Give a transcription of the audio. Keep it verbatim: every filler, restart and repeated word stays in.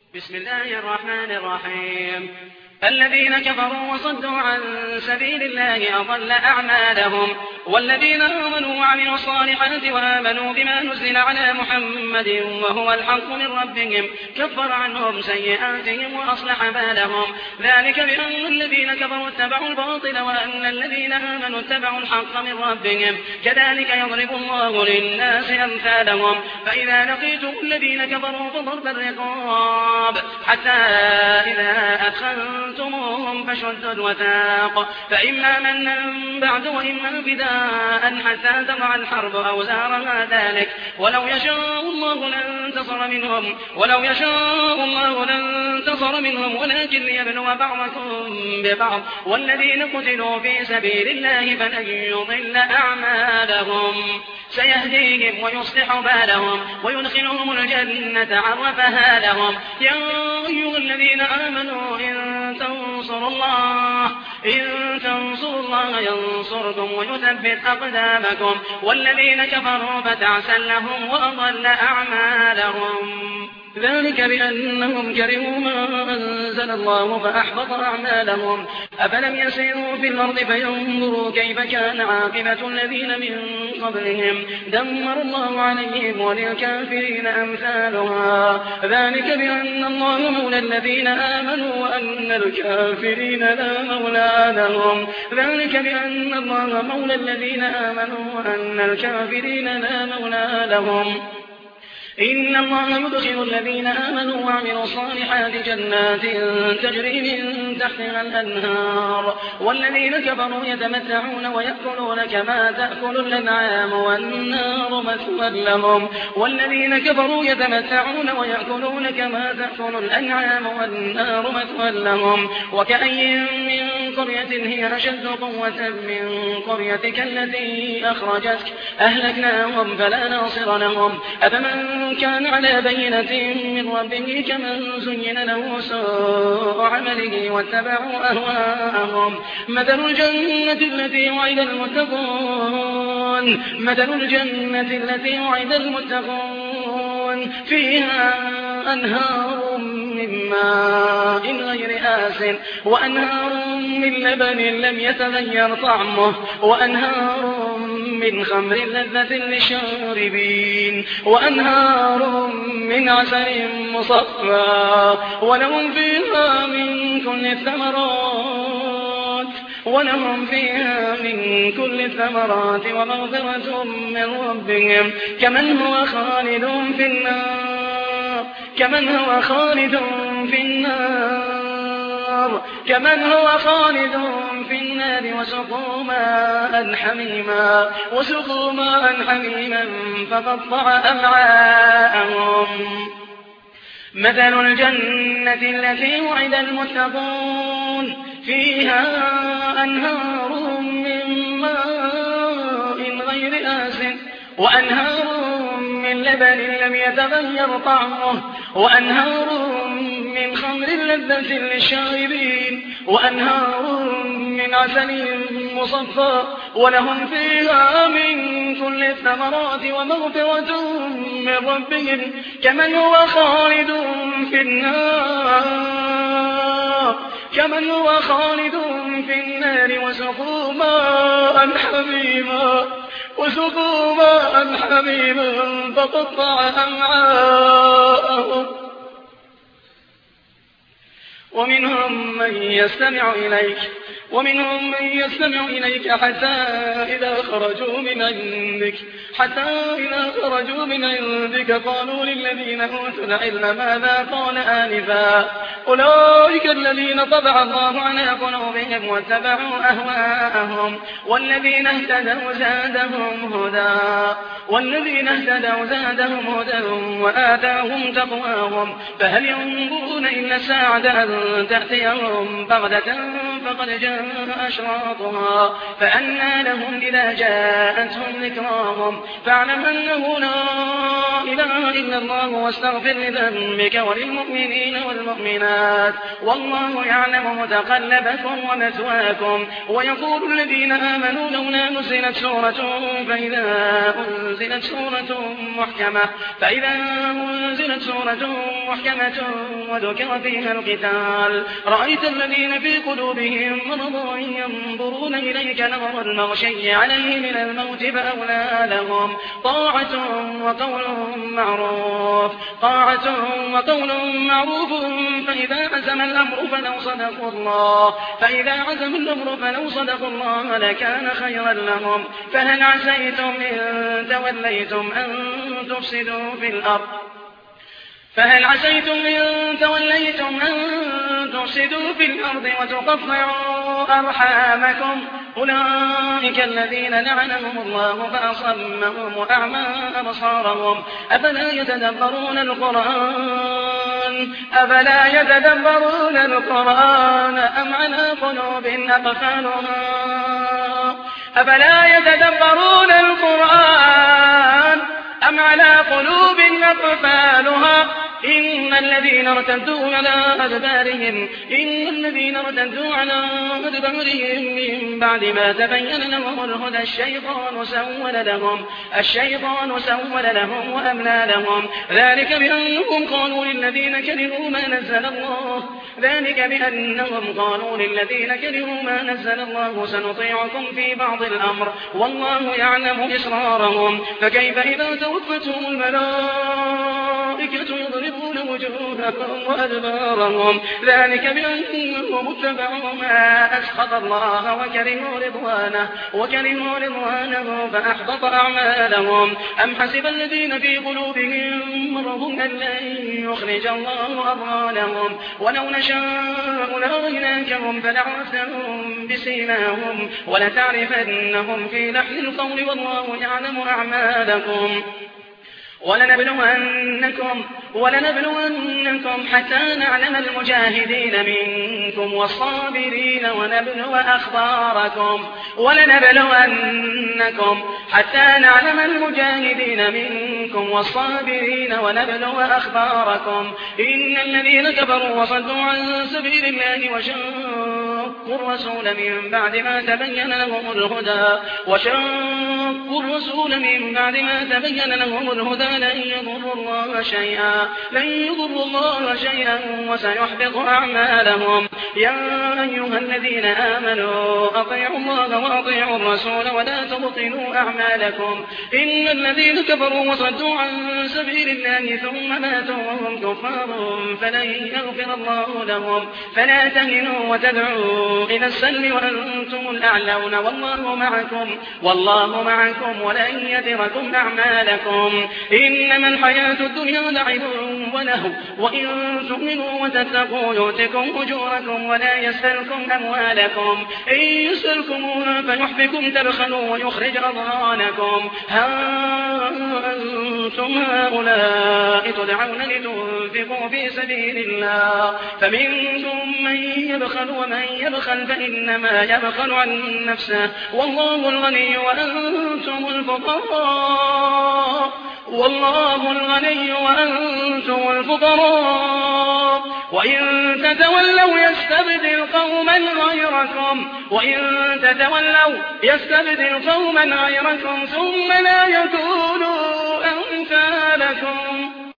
بسم الله الرحمن الرحيم. الذين كفروا وصدوا عن سبيل الله أضل أعمالهم. والذين آمنوا وعملوا الصالحات وآمنوا بما نزل على محمد وهو الحق من ربهم كفر عنهم سيئاتهم وأصلح بالهم. ذلك بأن الذين كفروا اتبعوا الباطل وأن الذين آمنوا اتبعوا الحق من ربهم كذلك يضرب الله للناس أمثالهم. فإذا لقيتم الذين كفروا فضرب الرقاب حتى إذا أدخلتموهم فشدوا الوثاق فإما منا بعد وإما فداء حتى تضع الحرب أوزارها ذلك ولو يشاء الله لانتصر منهم ولو يشاء الله لانتصر منهم ولكن ليبلو بعضكم ببعض والذين قتلوا في سبيل الله فلن يضل أعمالهم سيهديهم ويصلح بالهم ويدخلهم الجنة عرفها لهم. يا أيها الذين آمنوا إن تنصروا الله إن تنصروا الله ينصركم ويثبت أقدامكم والذين كفروا فتعسا لهم وأضل أعمالهم. ذلك بأنهم كرهوا ما أنزل الله فأحبط أعمالهم. أفلم يسيروا في الأرض فينظروا كيف كان عاقبة الذين من قبلهم دمر الله عليهم وللكافرين أمثالها. ذلك بأن الله مولى الذين آمنوا وأن الكافرين لا مولى لهم. ذلك بأن الله مولى الذين آمنوا وأن الكافرين لا مولى لهم. إن الله يدخل الذين آمنوا وعملوا الصالحات جنات تجري من تحتها الأنهار والذين كفروا يتمتعون ويأكلون كما تأكل الأنعام والنار مثوى لهم. والذين كفروا يتمتعون ويأكلون كما تأكل الأنعام والنار مثوى لهم. وكأي من قرية هي أشد قوة من قريتك التي أخرجتك أهلكناهم فلا ناصر لهم. أفمن كان على بينة من ربه كمن زين له سوء عمله واتبعوا أهواءهم. مثل الجنة التي وعد المتقون مثل الجنة التي وعد المتقون فيها أنهار من ماء غير آسن وأنهار من لبن لم يتغير طعمه وأنهار من خمر لذة للشاربين وأنهار من عسل مصفى ولهم فيها من كل الثمرات ولهم فيها من كل الثمرات ومغفرة من ربهم كمن هو خالد في النار كمن هو خالد في النار كمن هو خالد في النار وسقوا ماء حميما وسقوا ماء حميما فقطع أمعاءهم. مثل الجنة التي وعد المتقون فيها أنهار من ماء غير آسن وأنهار من لبن لم يتغير طعمه وأنهار من خمر لذة للشاربين وأنهار من عسل مصفى ولهم فيها من كل الثمرات ومغفرة من ربهم كمن هو خالد في النار كمن هو خالد في النار وسقوا ماء حميما وسقوا ماء حميما فقطع أمعاءهم. ومنهم من يستمع إليك ومنهم من يستمع إليك حتى إذا خرجوا من عندك حتى إذا خرجوا من عندك قالوا للذين أوتوا العلم ماذا قال آنفا أولئك الذين طبع الله على قلوبهم واتبعوا أهواءهم والذين اهتدوا زادهم هدى والذين اهتدوا زادهم هدى وآتاهم تقواهم. فهل ينظرون إلا الساعة أن تأتيهم بغتة فقد جاء أشراطها فأنى لهم إذا جاءتهم ذكراهم. فاعلم أنه لا إله إلا الله واستغفر لذنبك وللمؤمنين والمؤمنات الظلمات والله يعلم متقلبكم ومثواكم ويقول الذين آمنوا لولا نزلت سورة فإذا أنزلت سورة محكمة فإذا أنزلت سورة محكمة وذكر فيها القتال رأيت الذين في قلوبهم مرض ينظرون إليك نظر المغشي عليه من الموت فأولى لهم طاعة وقول معروف طاعة وقول معروف فإذا عزم الأمر فلو صدقوا الله فإذا عزم الأمر فلو صدقوا الله لكان خيرا لهم فهل عسيتم إن توليتم أن تفسدوا في الأرض فهل عسيتم إن توليتم أن تفسدوا في الأرض وتقطعوا أرحامكم أولئك الذين لعنهم الله فأصمهم وأعمى أبصارهم أفلا يتدبرون القرآن أفلا يتدبرون القرآن أم على قلوب أقفالها أفلا يتدبرون القرآن أم على قلوب أقفالها إن الذين ارتدوا على أدبارهم إن الذين ارتدوا على أدبارهم من بعد ما تبين لهم الهدى الشيطان سول لهم الشيطان سول لهم وأملى لهم ذلك بأنهم قالوا للذين كرهوا ما نزل الله ذلك بأنهم قالوا للذين كرهوا ما نزل الله سنطيعكم في بعض الأمر والله يعلم إسرارهم فكيف إذا توفتهم الملائكة يضربون وجوههم وأدبارهم ذلك بأنهم اتبعوا ما أسخط الله وكرهوا رضوانه وكرهوا رضوانه فأحبط أعمالهم أم حسب الذين في قلوبهم مرض أن لن يخرج الله أضغانهم ولو نشاء لأريناكهم فلعرفتهم بسيماهم ولتعرفنهم في لحن القول والله يعلم أعمالكم ولنبلونكم ولنبلونكم حتى نعلم المجاهدين منكم والصابرين ونبلو أخباركم ولنبلونكم حتى نعلم المجاهدين منكم والصابرين ونبلو أخباركم إن الذين كفروا وصدوا عن سبيل الله وشاقوا الرسول من بعد ما تبين لهم الهدى وشاقوا الرسول من بعد ما تبين لهم الهدى لن يضروا الله شيئا لن يضروا الله شيئا وسيحبط أعمالهم يا أيها الذين آمنوا أطيعوا الله وأطيعوا الرسول ولا تبطلوا أعمالكم إن الذين كفروا وصدوا عن سبيل الله ثم ماتوا وهم كفار فلن يغفر الله لهم فلا تهنوا وتدعوا إلى السلم وأنتم الأعلون والله معكم والله معكم ولن يتركم أعمالكم إنما الحياة الدنيا لعب وله وإن تؤمنوا وتتقوا يؤتكم أجوركم ولا يسألكم أموالكم إن يسألكموها فيحفكم تبخلوا ويخرج أضغانكم ها أنتم هؤلاء تدعون لتنفقوا في سبيل الله فمنكم من يبخل ومن يبخل فإنما يبخل عن نفسه والله الغني وأنتم الفقراء والله الغني وأنتم الفقراء وإن تتولوا يستبدل قوما غيركم وإن تتولوا يستبدل قوما غيركم ثم لا يكونوا أمثالكم